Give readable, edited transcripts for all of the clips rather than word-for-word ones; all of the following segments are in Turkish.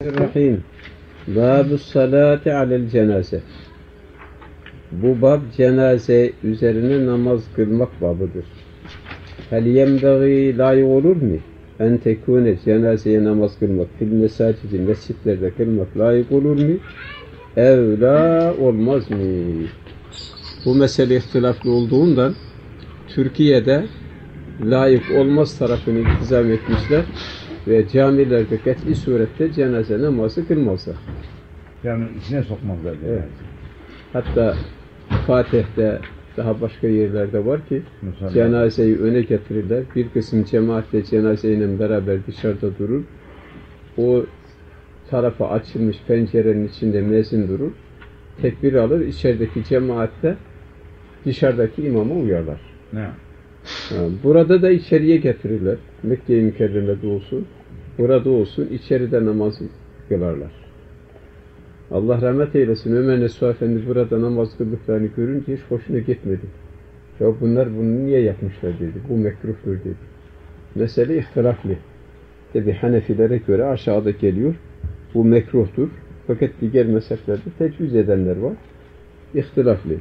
Bismillahirrahmanirrahim. Bab-ı salati alel cenaze. Bu bab cenaze üzerine namaz kılmak babıdır. Hel yenbeği layık olur mu? En tekune cenazeye namaz kılmak fil mesacidi mescitlerde kılmak layık olur mu? Evla olmaz mı? Bu mesele ihtilaflı olduğundan Türkiye'de layık olmaz tarafını iltizam etmişler ve camilerde kat'i surette cenaze namazı kılmazlar. Yani içine sokmazlar. Evet. Hatta Fatih'te daha başka yerlerde var ki mesela, cenazeyi öne getirirler. Bir kısım cemaatle cenazeyle beraber dışarıda durur. O tarafa açılmış pencerenin içinde müezzin durur. Tekbir alır. İçerideki cemaatte dışarıdaki imama uyarlar. Ne? Burada da içeriye getirirler. Mekke-i Mükerreme'de olsun. Burada olsun. İçeride namazı kılarlar. Allah rahmet eylesin. Ömer Nasuh Efendi burada namaz kıldıklarını görünce hiç hoşuna gitmedi. Ya bunlar bunu niye yapmışlar dedi. Bu mekruhtur dedi. Mesele ihtilaflı. Tabi Hanefilere göre aşağıda geliyor. Bu mekruhtur. Fakat diğer mezheplerde tecviz edenler var. İhtilaflı.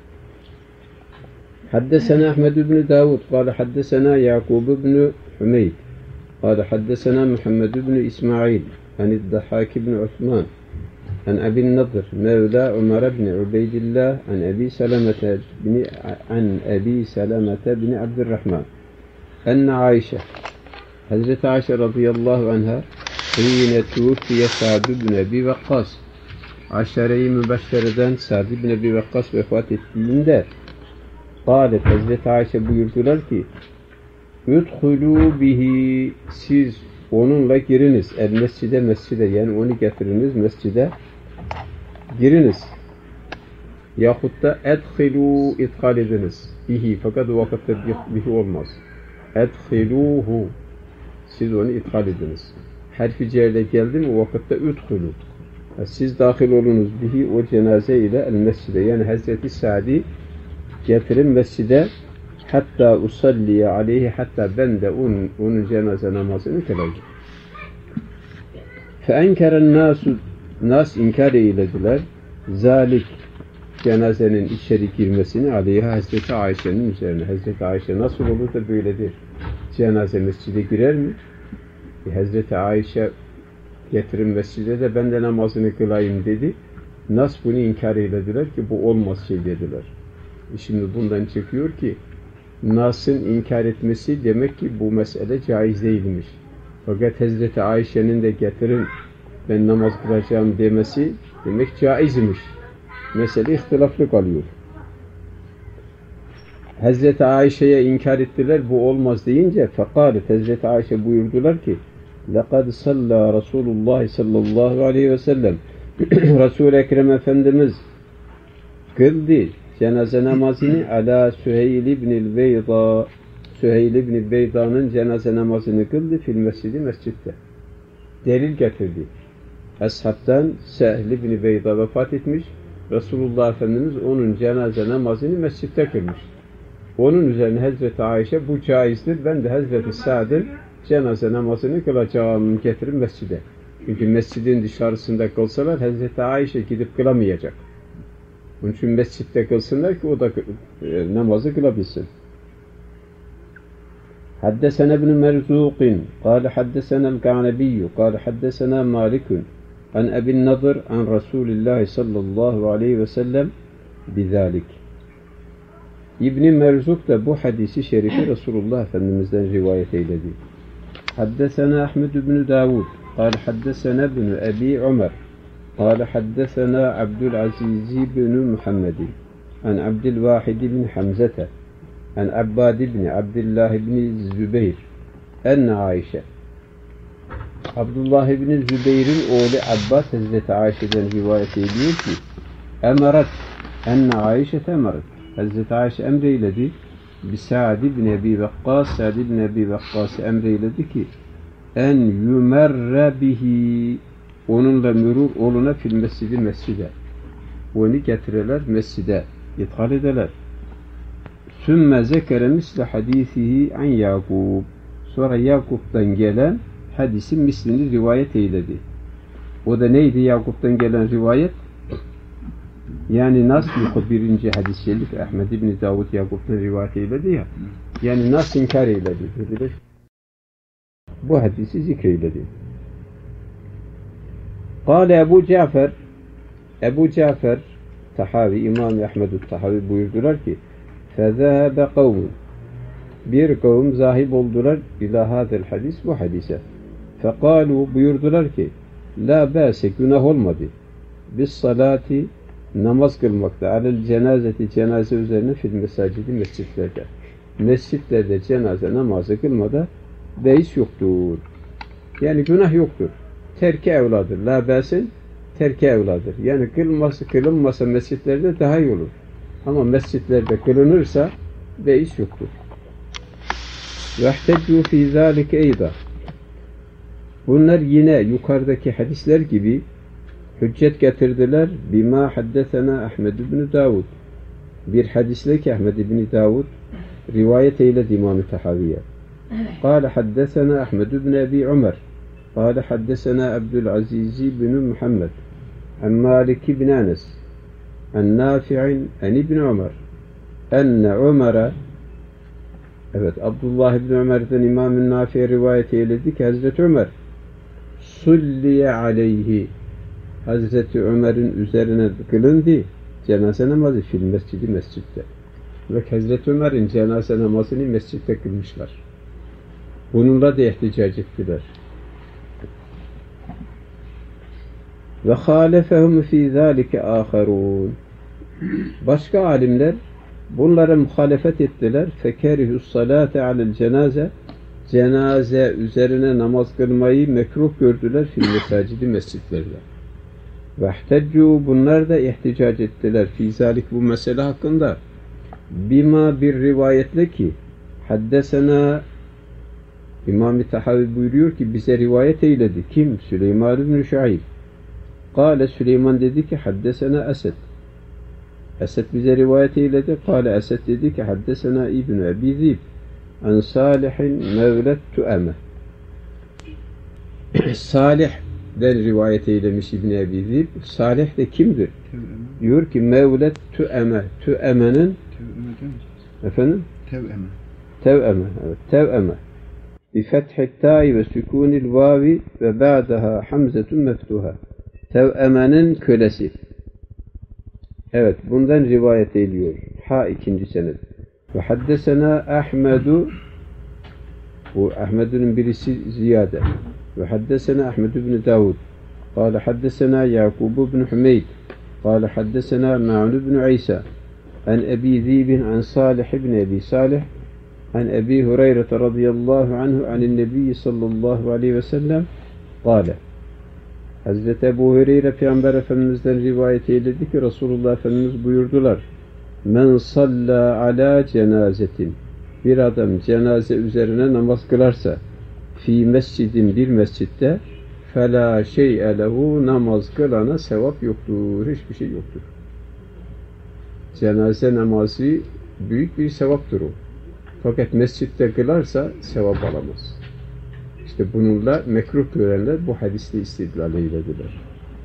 حدثنا أحمد بن داود قال حدثنا يعقوب بن حميد قال حدثنا محمد بن إسماعيل عن الضحاك بن عثمان عن أبي النضر مولى عمر بن عبيد الله عن أبي سلمة بن عبد الرحمن أن عائشة Hazreti Ayşe radıyallahu anha hine tufiye Sa'd ibn Ebi Vakkas Aşere-i Mübeşşere'den Sa'd ibn Ebi Vakkas vefat ettiğinde Kâlet Hazreti Ayşe buyurdular ki Üdhulû bihi siz onunla giriniz. El mescide yani onu getiriniz mescide giriniz. Yahut da edhilû ithal ediniz. Bihi fakat o vakitte bihi olmaz. Edhilûhu siz onu ithal ediniz. Harfi cerle geldi mi o vakitte üdhulû. Siz dahil olunuz bihi o cenaze ile el mescide yani Hazreti Sa'd'i getirin mescide hatta usalliye aleyhi hatta ben de onun cenaze namazını kılayım. Feenkeren nas inkar eylediler. Zalik cenazenin içeri girmesini aleyhi Hazreti Ayşe'nin üzerine. Hazreti Ayşe nasıl olur da böyledir? Cenaze mescide girer mi? Hazreti Ayşe getirin mescide de ben de namazını kılayım dedi. Nas bunu inkar eylediler ki bu olmaz şey dediler. Şimdi bundan çıkıyor ki Nas'ın inkar etmesi demek ki bu mesele caiz değilmiş. Fakat Hazreti Ayşe'nin de getirin ben namaz kılacağım demesi demek caizmiş. Mesele ihtilaflı kalıyor. Hazreti Ayşe'ye inkar ettiler bu olmaz deyince fekalet Hazreti Ayşe buyurdular ki لَقَدْ صَلَّى رَسُولُ اللّٰهِ sallallahu aleyhi ve sellem Resul-i Ekrem Efendimiz kıldı cenaze namazını ala Süheyl ibn Beyda Süheyl ibn Beyda'nın cenaze namazını kıldı fil mescidi mescitte. Delil getirdi. Eshab'tan Süheyl ibn Beyda vefat etmiş. Resulullah Efendimiz onun cenaze namazını mescitte kılmış. Onun üzerine Hazreti Ayşe bu caizdir. Ben de Hazreti Sa'd'ın cenaze namazını kılacağım getirin mescide. Çünkü mescidin dışarısında kılsalar Hazreti Ayşe gidip kılamayacak. Onun için mescitte kılsınlar ki o da namazı kılabilsin. Haddesena ibn Merzuqin قال حدثنا الكعنبي قال حدثنا مالك عن أبي النضر عن رسول الله صلى الله عليه وسلم بذلك. İbn Merzuk da bu hadisi şerifi Resulullah Efendimiz'den rivayet eyledi. Haddesena Ahmed ibn Davud قال حدثنا ابن أبي عمر قال حدثنا عبد العزيز بن محمد عن عبد الواحد بن حمزة عن عباد بن عبد الله بن الزبير أن عائشة Abdullah ibn Zübeyir'in oğlu Abbas Hazreti Ayşe'den rivayet ediyor ki Emeret enne Ayşe emeret Hazreti Ayşe emreyledi Sa'd ibn Ebi Vakkas Sa'd ibn Ebi Vakkas'ı emreyledi ki en yumerre bihi onunla mürur oluna fil mescidi mescide. Onu getirirler mescide. İthal ederler. Sümme zekere misle hadisihi an Yakub. Sonra Yakup'tan gelen hadisin mislini rivayet eyledi. O da neydi? Yakup'tan gelen rivayet. Yani nasıl birinci hadis-i şerif Ahmed İbni Davud Yakup'tan rivayet eyledi ya. Yani nasıl inkar eyledi? Dediler. Bu hadisi zikreyledi. Kâle Ebu Cafer Tahavi, İmam-ı Ahmed-ü Tahavi buyurdular ki فَذَهَبَ قَوْمٌ Bir kavim zahib oldular ila hadel hadis, bu hadise. Fekalu, buyurdular ki la bâse, günah olmadı. Bis salati, namaz kılmakta, alel cenazeti, cenaze üzerine fil mesacidi, mescitlerde. Mescitlerde cenaze namazı kılmada beis yoktur. Yani günah yoktur. Terki evladır. La bâsin terki evladır. Yani kılınmasa mescitlerde daha iyi olur. Ama mescitlerde kılınırsa beis yoktur. وَاحْتَجُّوا فِي ذَٰلِكَ اَيْضًا Bunlar yine yukarıdaki hadisler gibi hüccet getirdiler. بِمَا حَدَّثَنَا Ahmed ibn Davud Bir hadisle ki Ahmed ibn Davud rivayet eyledi İmam-ı Tahaviye. قال حدثنا أحمد بن أبي عمر قال حدثنا عبد العزيز بن محمد عن مالك بن أنس عن نافع عن ابن عمر أن عمر Evet, Abdullah ibn Ömer'den İmam-ı Nafi'ye rivayet eyledi ki Hazreti Ömer sulliye aleyhi Hazreti Ömer'in üzerine kılındı cenaze namazı fil mescidi, mescitte. Ve Hazreti Ömer'in cenaze namazını mescitte kılmışlar. Bununla da ihticac ettiler. Ve halefehum fî zâlike âkharûn Başka alimler bunlara muhalefet ettiler. Fekerihus salate alel cenaze Cenaze üzerine namaz kılmayı mekruh gördüler fil mesacidi, mescitlerde. Ve ihteccu bunlar da ihticac ettiler. Fî zâlik bu mesele hakkında. Bima bir rivayetle ki haddesena İmam-ı Tahavi buyuruyor ki bize rivayet eyledi. Kim? Süleyman ibn Şuayb. Kâle Süleyman dedi ki haddesena Esed. Esed bize rivayet eyledi. Kâle Esed dedi ki haddesena İbn Ebi Zib an Salih'in mevlet Tu'eme. Salih'den rivayet eylemiş İbn Ebi Zib. Salih de kimdir? Diyor ki mevlet Tu'eme. Tu'eme'nin efendim? Tev'eme. Evet, Tev'eme. بفتح التاء وسكون الواو وبعدها حمزة مفتوحة. Tev'eme'nin kölesi. Evet, bundan rivayet ediyor. İkinci senet. Ve haddesena Ahmedu, bu Ahmed'in birisi ziyade. Ve haddesena Ahmed ibn Davud. Kâle haddesena Yakub ibn Hümeyd. Kâle haddesena Ma'un ibn İsa. An Ebi Zibin an Salih ibn Ebi Salih. An Ebi Hureyre radıyallahu anhu anin Nebi sallallahu aleyhi ve sellem. Kâle Hazreti Ebu Hureyre Peygamber Efendimiz'den rivayet eyledi ki Resulullah Efendimiz buyurdular. Men salla ala cenazetin bir adam cenaze üzerine namaz kılarsa fi mescidin bir mescitte fela şey'e lehu namaz kılana sevap yoktur. Hiçbir şey yoktur. Cenaze namazı büyük bir sevaptır o. Fakat mescitte kılarsa sevap alamaz. İşte bununla mekruh görenler bu hadisle istidlal eylediler.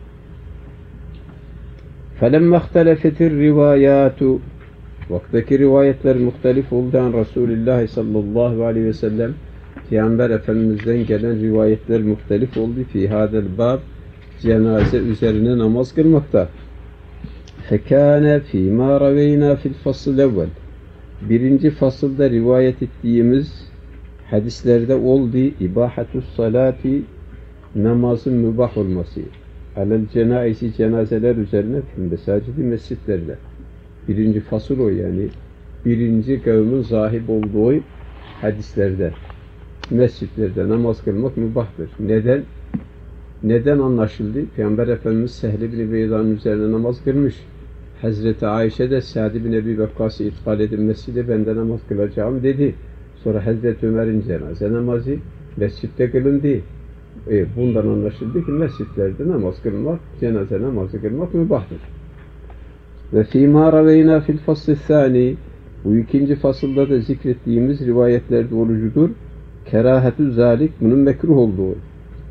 فَلَمَّا اخْتَلَفَتِ الرِّوَايَاتُ Vaktaki rivayetler muhtelif olduğundan Resulullah sallallahu aleyhi ve sellem Peygamber Efendimiz'den gelen rivayetler muhtelif oldu. Fî hâdel bab cenaze üzerine namaz kılmakta. فَكَانَ فî مَا رَوَيْنَا فِي الْفَصِّلِ evvel Birinci fasılda rivayet ettiğimiz hadislerde oldu ibahatus salati namazın mübah olması. Alel cenaizi cenazeler üzerine fil mesacidi mescitlerde. Birinci fasıl o yani. Birinci kavmin zahip olduğu hadislerde. Mescitlerde namaz kılmak mübahtır. Neden? Neden anlaşıldı? Peygamber Efendimiz Sehl ibn Beyda'nın üzerine namaz kılmış. Hazreti Ayşe de Sa'd ibn Ebi Vakkas'ı itkal edin mescide ben de namaz kılacağım dedi. Sonra Hazreti Ömer'in cenaze namazı mescitte kılındı. Bundan anlaşıldı ki mescitlerde namaz kılmak, cenaze namazı kılmak mübahtır. Ve fîmâ raveyna fil fasl-ı thâni bu ikinci fasılda da zikrettiğimiz rivayetlerde olucudur. Kerahetü zâlik bunun mekruh olduğu.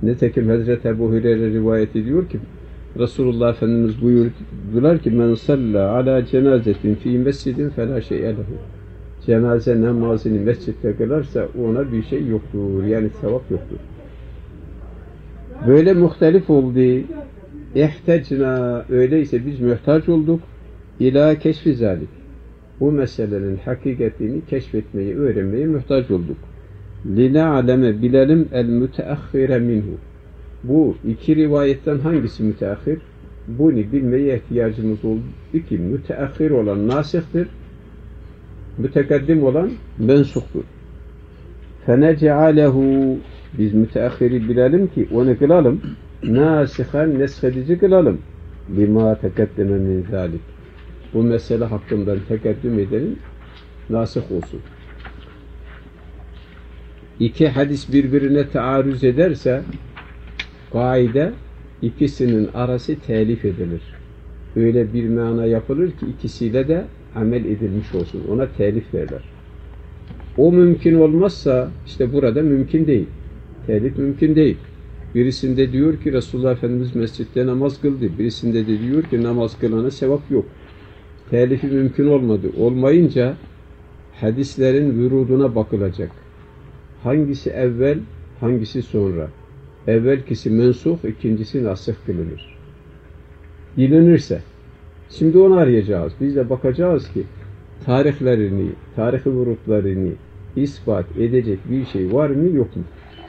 Nitekim Hazreti Ebu Hureyre rivayet ediyor ki Resulullah Efendimiz buyurdular ki men salla ala cenazetin fi mescidin fela şey'e lehu. Cenaze namazını mescitte kılarsa ona bir şey yoktur. Yani sevap yoktur. Böyle muhtelif oldu. İhtecna, öyleyse biz muhtaç olduk. İlâ keşfi zâlik. Bu meselenin hakikatini keşfetmeyi, öğrenmeyi muhtaç olduk. Lina'leme bilelim el müteahhire minhu. Bu iki rivayetten hangisi müteahhir? Bunu bilmeye ihtiyacımız oldu ki müteahhir olan nasihtir, mütekaddim olan mensuktur. Fenece'alehu, biz müteahhiri bilelim ki onu kılalım, nasihan neshedici kılalım. Lima tekeddeme min zalik. Bu mesele hakkında tekeddüm edelim, nasih olsun. İki hadis birbirine taarruz ederse kaide ikisinin arası telif edilir. Öyle bir mana yapılır ki ikisiyle de amel edilmiş olsun. Ona telif derler. O mümkün olmazsa işte burada mümkün değil. Telif mümkün değil. Birisinde diyor ki Resulullah Efendimiz mescitte namaz kıldı. Birisinde de diyor ki namaz kılana sevap yok. Telifi mümkün olmadı. Olmayınca hadislerin vüruduna bakılacak. Hangisi evvel, hangisi sonra? Evvelkisi mensuh, ikincisi nasih kılınır. Bilinirse. Şimdi onu arayacağız. Biz de bakacağız ki tarihlerini, tarihi vurutlarını ispat edecek bir şey var mı yok mu?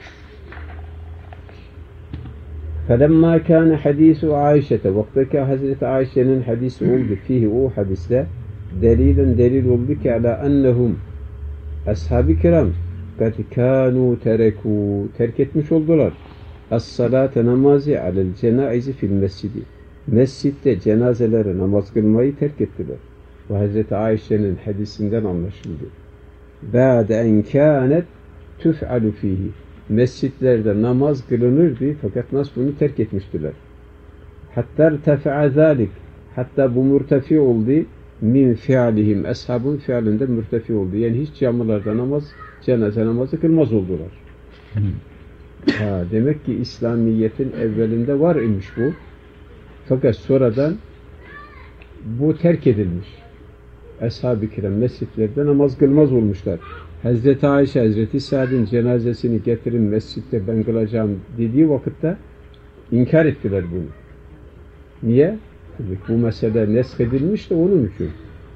فَلَمَّا كَانَ حَد۪يسُ عَيْشَةَ Vaktaki Hazreti Ayşe'nin hadisi oldu. Fihi o hadiste delil oldu ki ala ennehum ashab-ı kiram kad kânû terekû terk etmiş oldular. Es-salâte namazı alel cenaizi fil mescidi. Mescitte cenazelere namaz kılmayı terk ettiler. Ve Hazreti Ayşe'nin hadisinden anlaşıldı. Ba'de en kânet tuf'alu fihi. Mescitlerde namaz kılınırdı fakat nasıl bunu terk etmiştiler. Hatta irtefa'a zâlik. Hatta bu mürtefi oldu. Min fi'alihim. Eshabın fiilinde mürtefi oldu. Yani hiç camilarda cenaze namazı kılmaz oldular. Demek ki İslamiyet'in evvelinde var imiş bu. Fakat sonradan bu terk edilmiş. Ashab-ı kiram mescitlerde namaz kılmaz olmuşlar. Hazreti Ayşe, Hazreti Sa'd'ın cenazesini getirin mescitte ben kılacağım dediği vakitte inkar ettiler bunu. Niye? Bu mesele neshedilmiş de onun için.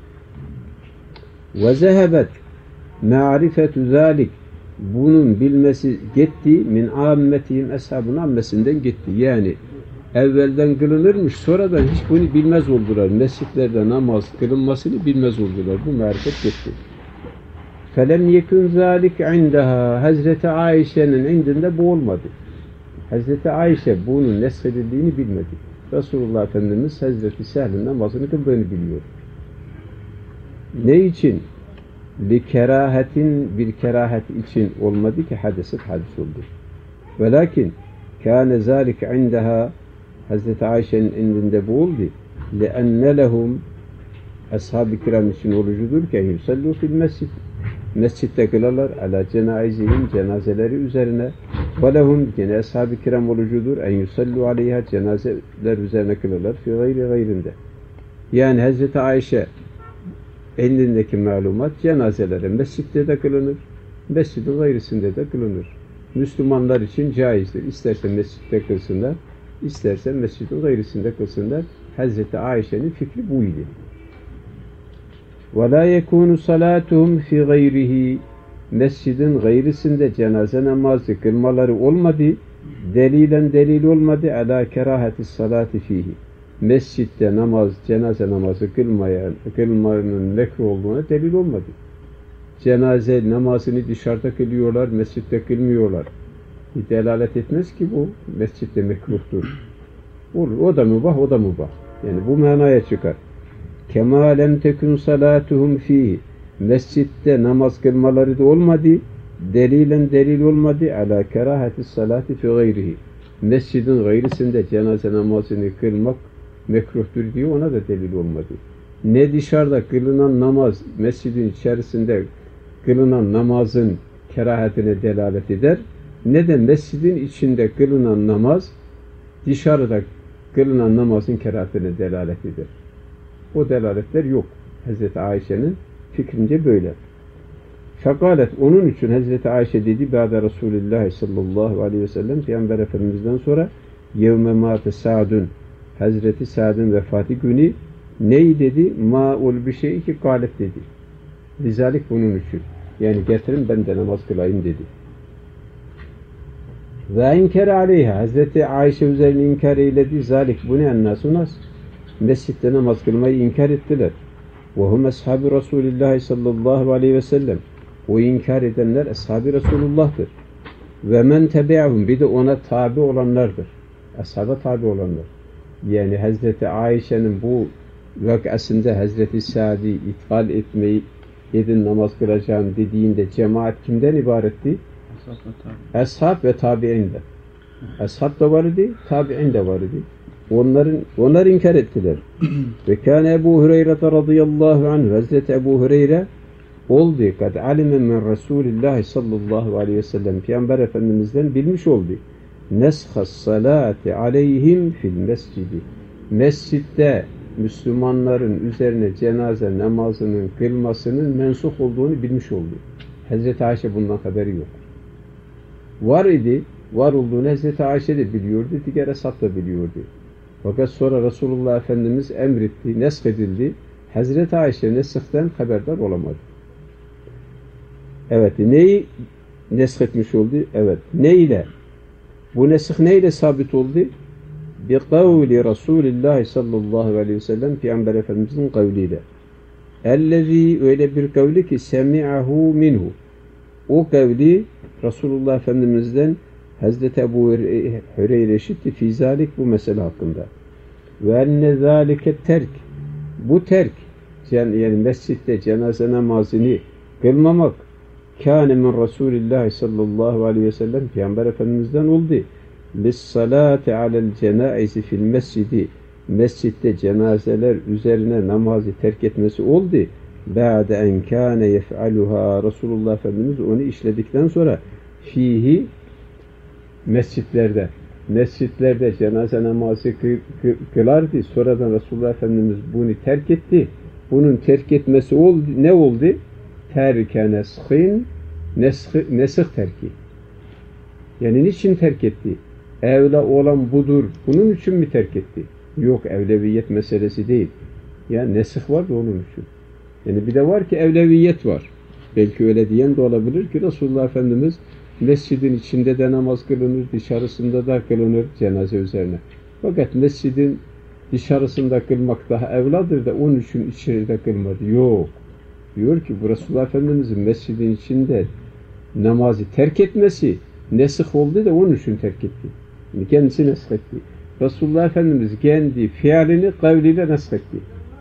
Ve zehebet ma'rifetu zalik. Bunun bilmesi gitti min ammetihim, eshabın ammesinden gitti. Yani evvelden kılınırmış, sonradan hiç bunu bilmez oldular. Mescitlerde namaz kılınmasını bilmez oldular. Bu marifet gitti. Felem yekun zalik indaha. Hazreti Ayşe'nin indinde bu olmadı. Hazreti Ayşe bunun neshedildiğini bilmedi. Resulullah Efendimiz Hazreti Sehl'in namazını kıldığını biliyor. Ne için? Likerahetin, bir kerahet için olmadı ki hadis oldu. Velakin kâne zâlik indaha, Hazreti Ayşe'nin indinde bu oldu. Leenne lehum, ashab-ı kiram için olucudur ki yusallu fil mescid. Mescitte kılarlar ala cenaizihim, cenazeleri üzerine. Ve lehum, yine ashab-ı kiram olucudur en yusallu aleyha, cenazeler üzerine kılarlar fi gayrinde. Yani Hazreti Ayşe elindeki malumat cenazelere mescitte de kılınır, mescid-i gayrisinde de kılınır. Müslümanlar için caizdir. İsterse mescitte kılsınlar, isterse mescid-i gayrisinde kılsınlar. Hazreti Ayşe'nin fikri buydu. وَلَا يَكُونُ صَلَاتُهُمْ فِي غَيْرِهِ Mescidin gayrisinde cenaze namazı kılmaları olmadı, delil olmadı, ala keraheti salati fihi. Mescitte cenaze namazı kılmanın mekruh olduğuna delil olmadı. Cenaze namazını dışarıda kılıyorlar, mescitte kılmıyorlar. Bir delalet etmez ki bu mescitte mekruhtur. Olur, o da mübah, o da mübah. Yani bu manaya çıkar. Kema lem tekun salatuhum fihi. Mescitte namaz kılmaları da olmadı, delil olmadı, ala keraheti salati fi gayrihi. Mescidin gayrisinde cenaze namazını kılmak mekruhtur diye ona da delil olmadı. Ne dışarıda kılınan namaz, mescidin içerisinde kılınan namazın kerahetine delalet eder, ne de mescidin içinde kılınan namaz dışarıda kılınan namazın kerahatine delalet eder. O delaletler yok. Hazreti Ayşe'nin fikrince böyle. Fekalet, onun için Hazreti Ayşe dedi, Bâde Resulullah sallallahu aleyhi ve sellem, Peygamber Efendimiz'den sonra yevme mâte Sa'dun, Hazreti Sa'd'ın vefatı günü ney dedi? Ma'ul bir şey ki galet dedi. Lizalik bunun için. Yani getirin ben de namaz kılayım dedi. Ve inkar aleyha, Hazreti Ayşe üzerine inkar eyledi. Zalik bu ne annâsu nas? Mescitte namaz kılmayı inkar ettiler. Ve hum ashabi Resulullah sallallahu aleyhi ve sellem. O inkar edenler ashab-ı Resulullah'tır. Ve men tebi'ahum, bir de ona tabi olanlardır. Ashaba tabi olanlar. Yani Hazreti Ayşe'nin bu vakasında Hazreti Sa'd'i ithal etmeyi, edin namaz kılacağım dediğinde cemaat kimden ibaretti? Ashab ve tabi'in de. Ashab da var idi, tabi'in de var idi. Onlar inkar ettiler. Ve kâne Ebu Hureyre radıyallahu anh, Hazreti Ebu Hureyre oldu. Kad alime min Resulillah sallallahu aleyhi ve sellem, Peygamber Efendimiz'den bilmiş oldu. Neshas salati aleyhim fil mescidi. Mescitte Müslümanların üzerine cenaze namazının kılmasının mensuh olduğunu bilmiş oldu. Hazreti Ayşe bundan haberi yok. Var idi, var olduğunu Hazreti Ayşe de biliyordu, diğer ashab da biliyordu. Fakat sonra Resulullah Efendimiz emretti, nesk edildi. Hazreti Ayşe neskten haberdar olamadı. Evet, neyi nesk etmiş oldu? Evet, neyle? Bu nesk neyle sabit oldu? Bi kavli Resulullah sallallahu aleyhi ve sellem, Peygamber Efendimizin kavliyle. Ellezî, öyle bir kavli ki semi'ahu minhu. O kavli Resulullah Efendimiz'den Hazreti Ebu Hureyre işitti fî zâlik, bu mesele hakkında. Ve enne zâlike terk. Bu terk, yani mescitte cenaze namazını kılmamak kâne min Resulillah sallallahu aleyhi ve sellem, Peygamber Efendimiz'den oldu. Lissalâti alel cenâizi fil mescidi, mescitte cenazeler üzerine namazı terk etmesi oldu. Ba'de en kâne yef'aluha, Resulullah Efendimiz onu işledikten sonra fihi, mescitlerde cenaze namazı kılardı. Sonradan Resulullah Efendimiz bunu terk etti. Bunun terk etmesi oldu. Ne oldu? Terke neshin, nesih terki. Yani niçin terk etti? Evla olan budur. Bunun için mi terk etti? Yok, evleviyet meselesi değil. Yani nesih var da onun için. Yani bir de var ki evleviyet var. Belki öyle diyen de olabilir ki Resulullah Efendimiz mescidin içinde de namaz kılınır, dışarısında da kılınır cenaze üzerine. Fakat mescidin dışarısında kılmak daha evladır da onun için içeride kılmadı. Yok. Diyor ki bu Resulullah Efendimiz'in mescidin içinde namazı terk etmesi nesih oldu da onun için terk etti. Yani kendisi nesih etti. Resulullah Efendimiz kendi fiilini kavliyle nesih etti.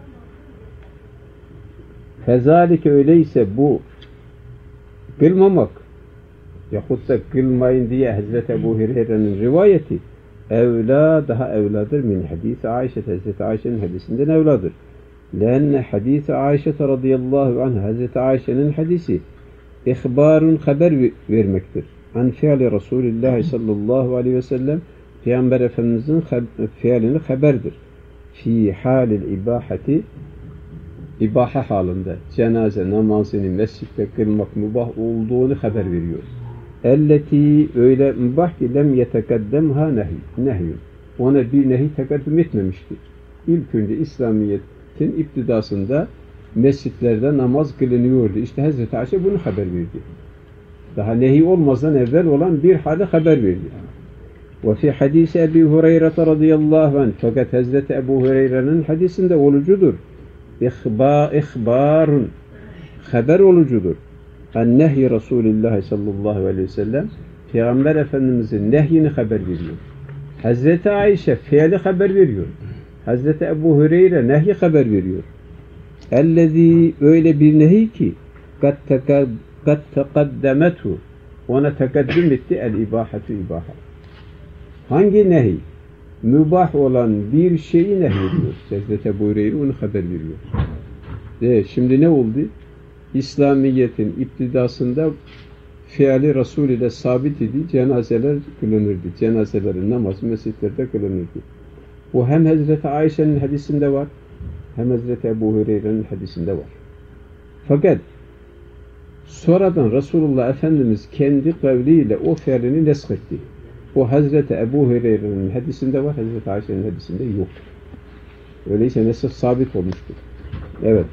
Fezalike, öyleyse bu kılmamak yahut da kılmayın diye Hazreti Ebu Hureyre'nin rivayeti evla, daha evladır min hadisi Ayşe, Hazreti Ayşe'nin hadisinden evladır. Lenne hadisi Ayşe radıyallahu anh, Hazreti Ayşe'nin hadisi ihbarun, haber vermektir. An fiili Resulullah sallallahu aleyhi ve sellem, Peygamber Efendimiz'in fiilini haberdir. Fi halil ibahati, ibaha halinde cenaze namazını mescitte kılmak mübah olduğunu haber veriyor. Elleti, öyle mübah ki lem yetekaddemha nehyun. Ona bir nehi tekaddüm etmemiştir. İlk önce İslamiyet'in iptidasında mescitlerde namaz kılınıyordu. İşte Hazreti Ayşe bunu haber verdi. Daha nehi olmazdan evvel olan bir hali haber verdi. Ve fi hadisi Ebu Hureyre radıyallahu anh, fakat Hazreti Ebu Hureyre'nin hadisinde olucudur. İhbarun, haber olucudur. En-nehy Resulullah sallallahu aleyhi ve sellem, Peygamber Efendimiz'in nehyini haber veriyor. Hazreti Ayşe fiili haber veriyor. Hazreti Ebu Hureyre nehy haber veriyor. Ellezî, öyle bir nehy ki kad tekaddemethu, ona tekaddüm etti el-ibahatu, ibaha. Hangi nehy? Mübah olan bir şeyi nehyediyor. Hazreti Ebu Hureyre onu haber veriyor. Şimdi ne oldu? İslamiyet'in iptidasında fiili Resul ile sabit idi. Cenazeler kılınırdı. Cenazelerin namazı mescitlerde kılınırdı. Bu hem Hazreti Ayşe'nin hadisinde var, hem Hazreti Ebu Hureyre'nin hadisinde var. Fakat sonradan Resulullah Efendimiz kendi kavliyle o fiilini neshetti. O Hazreti Ebu Hureyre'nin hadisinde var, Hazreti Ayşe'nin hadisinde yok. Öyleyse nesih sabit olmuştur. Evet.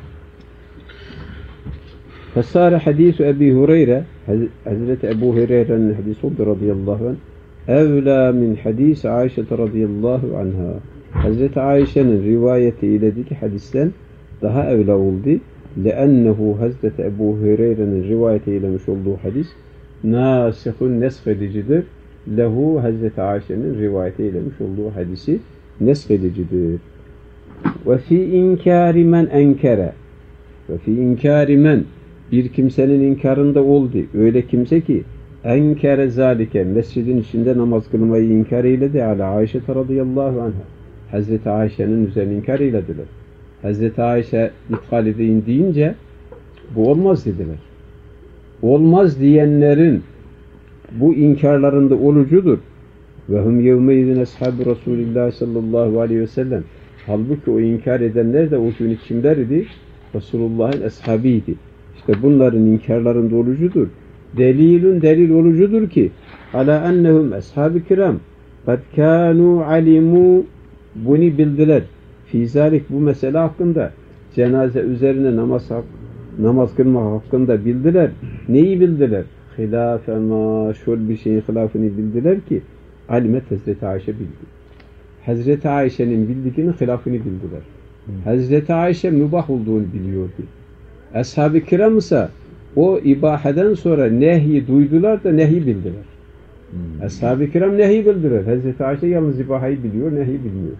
Fesâre hadîsü Ebi Hureyre, Hazreti Ebu Hureyre'nin hadisi oldu radıyallahu anh, evlâ min hadîs Ayşe radıyallahu anha. Hazreti Ayşe'nin rivayeti iledeki hadisten daha evla oldu. لأنه Hazreti Ebu Hureyre'nin rivayeti eylemiş olduğu hadis nâsihun neshedicidir. Lehu Hazreti Ayşe'nin rivayeti eylemiş olduğu hadisi neshedicidir. Ve fi inkâri men enkere, ve fi inkâri men, bir kimsenin inkarında oldu. Öyle kimse ki enkere zâlike, mescidin içinde namaz kılmayı inkar eyledi. Ala Ayşe radıyallahu anha, Hazreti Ayşe'nin üzerine inkar eylediler. Hazreti Ayşe ithal edeyim deyince bu olmaz dediler. Olmaz diyenlerin bu inkarlarında olucudur. Ve hum yevmeydin ashab-ı Resulillah sallallahu aleyhi ve sellem. Halbuki o inkar edenler de o gün kimler idi? Resulullah'ın ashabiydi. İşte bunların inkarlarında olucudur. Delil olucudur ki ala ennehum ashab-ı kiram kad kânû alimû, bunu bildiler. Fizalik, bu mesele hakkında, cenaze üzerine namaz kılma hakkında bildiler. Neyi bildiler? Hilâfe maşhur bir şeyin hilafını bildiler ki alimet Hazreti Ayşe bildi. Hazreti Ayşe'nin bildiğinin hilafını bildiler. Hazreti Ayşe mübah olduğunu biliyordu. Ashab-ı kiram ise o ibaheden sonra nehi duydular da nehi bildiler. Ashab-ı kiram nehi bildiler. Hazreti Ayşe yalnız ibahayı biliyor, nehi bilmiyor.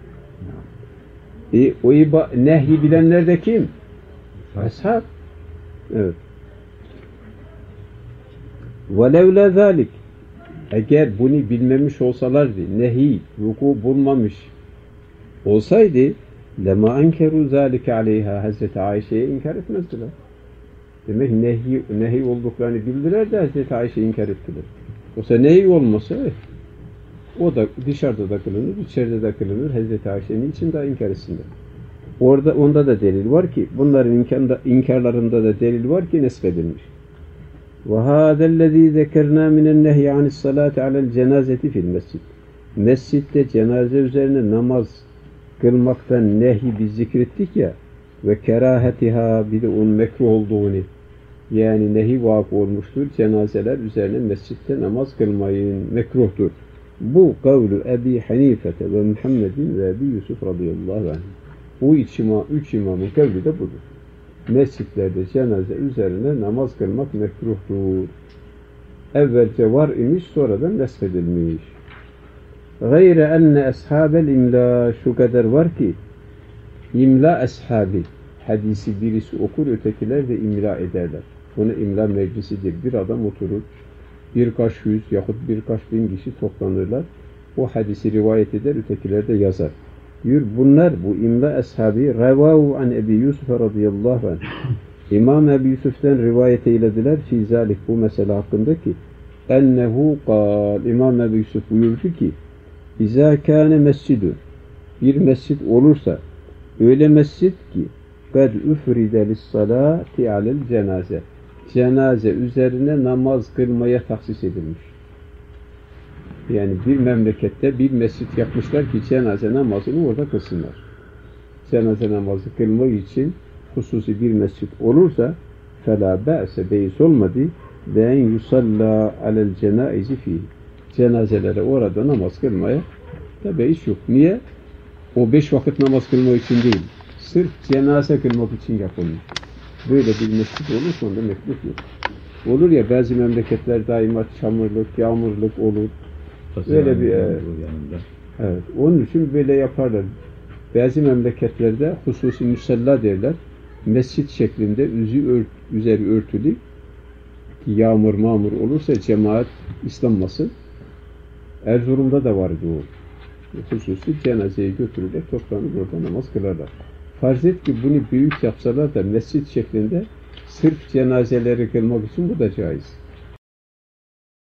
O nehi bilenler de kim? Ashab. Evet. وَلَوْلَا ذَٰلِكِ, eğer bunu bilmemiş olsalardı, nehi vuku bulmamış olsaydı لَمَا أَنْكَرُوا ذَٰلِكَ عَلَيْهَا, Hazreti Ayşe'ye inkar etmezdiler. Demek nehi olduklarını bildiler de Hazreti Ayşe'yi inkar ettiler. Oysa nehi olmasa o da dışarıda da kılınır, içeride de kılınır. Hazreti Ayşe'nin için daha inkar etsinler. Onda da delil var ki, bunların inkarlarında da delil var ki nesbedilmiş. وَهَذَا الَّذ۪ي ذَكَرْنَا مِنَ النَّهْيِ عَنِ الصَّلَاةِ عَلَى الْجَنَازَةِ فِي الْمَسْجِدِ. Mescitte cenaze üzerine namaz kılmaktan nehi biz zikrettik ya, ve kerahetiha, bir de onun mekruh olduğunu, yani nehi vakı olmuştur, cenazeler üzerine mescitte namaz kılmayın, mekruhtur. Bu kavlu Ebi Hanifete ve Muhammedin ve Ebi Yusuf radıyallahu anh. Bu üç imamın kavli de budur. Mescitlerde cenaze üzerine namaz kılmak mekruhtur. Evvelce var imiş, sonradan nesfedilmiş. Gayre enne eshabel imla, şu kadar var ki imla ashabi, hadisi birisi okur, ötekiler de imla ederler. Buna imla meclisidir. Bir adam oturur, birkaç yüz yahut birkaç bin kişi toplanırlar. O hadisi rivayet eder, ötekiler de yazar. Diyor, bunlar bu imla ashabi revahu an Ebi Yusuf radıyallahu anh. İmam Ebi Yusuf'tan rivayet eylediler fi zalik, bu mesele hakkında ki ennehu kal, İmam Ebi Yusuf buyurdu ki İzâ kâne mescidü, bir mescid olursa, öyle mescid ki kad üfride lissalâti alel cenaze, cenaze üzerine namaz kılmaya tahsis edilmiş. Yani bir memlekette bir mescit yapmışlar ki cenaze namazını orada kılsınlar. Cenaze namazı kılmak için hususi bir mescit olursa فَلَا بَأْسَ beis olmadı بَاَنْ يُسَلَّى عَلَى الْجَنَائِزِ ف۪يهِ, cenazelere orada namaz kılmaya da beis yok. Niye? O 5 vakit namaz kılmak için değil. Sırf cenaze kılmak için yapılmış. Böyle bir mescit olursa onda mekruh yok. Olur ya, bazı memleketler daima çamurluk, yağmurluk olur. Böyle bir evet, onun için böyle yaparlar. Bazı memleketlerde hususi musalla derler. Mescit şeklinde üzeri örtülü ki yağmur mağmur olursa cemaat ıslanmasın. Erzurum'da da vardı o. Hususi cenazeyi götürürler, toplanıp orada namaz kılarlar. Farz et ki bunu büyük yapsalar da mescit şeklinde sırf cenazeleri kılmak için bu da caiz.